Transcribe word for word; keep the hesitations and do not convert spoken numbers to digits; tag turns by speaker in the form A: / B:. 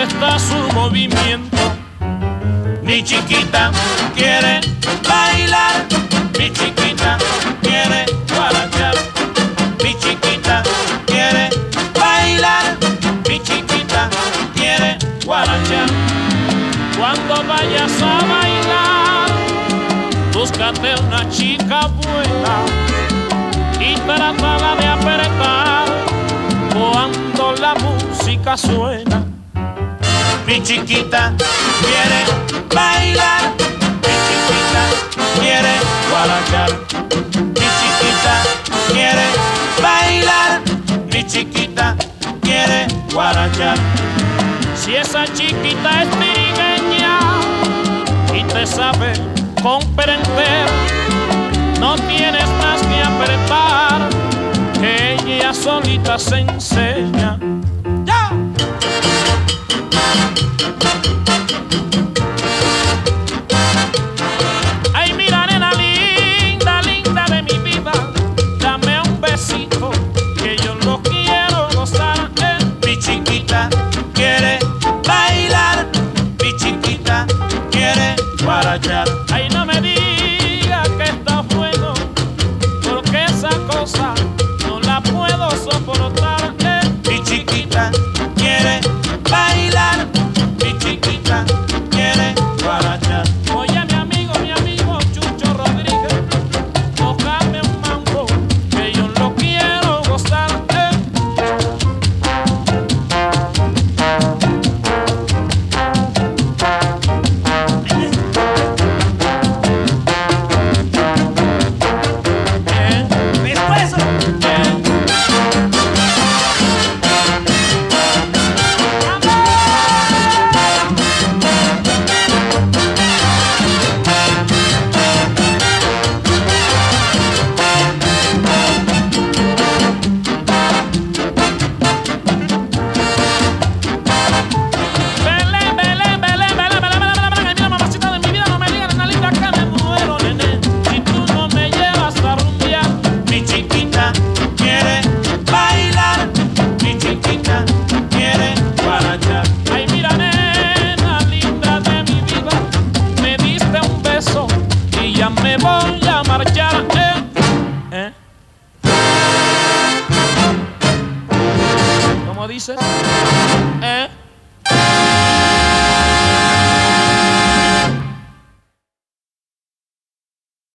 A: dónde está su movimiento.
B: Mi chiquita quiere bailar, mi chiquita quiere guarachar, mi chiquita quiere bailar, mi chiquita quiere guarachar.
A: Cuando vayas a bailar, búscate una chica buena y trátala de apretar cuando la música suena.
B: Mi chiquita quiere bailar, mi chiquita quiere guarachar, mi chiquita quiere bailar, mi chiquita quiere guarachar.
A: Si esa chiquita es trigueña y te sabe comprender, no tienes más que apretar, que ella solita se enseña. ¡Ya! Ay, mira, nena linda, linda de mi vida, dame un besito, que yo lo quiero gozar. Eh.
B: Mi chiquita quiere bailar, mi chiquita quiere guarachar.
A: Ay, no me digas que está bueno, porque esa cosa no la puedo soportar. Eh.
B: Mi chiquita quiere bailar, mi chiquita quiere guarachar.
A: Oye, mi amigo, mi amigo Chucho Rodríguez, tócame un mambo, que yo lo quiero gozar. Eh. Eh.
B: Después,
A: Eh. Belén, Belén, Belén, Belén, Belén, Belén, Belén. Ay, mira, mamacita de mi vida, no me digas, nena linda, que me muero, nene, si tú no me llevas a rumbear.
B: mi chiquita quiere bailar, mi chiquita quiere guarachar.
A: Ay, mira, nena linda de mi vida, me diste un beso y ya me voy a marchar. Eh, ¿Eh? ¿Cómo dices? ¿Eh?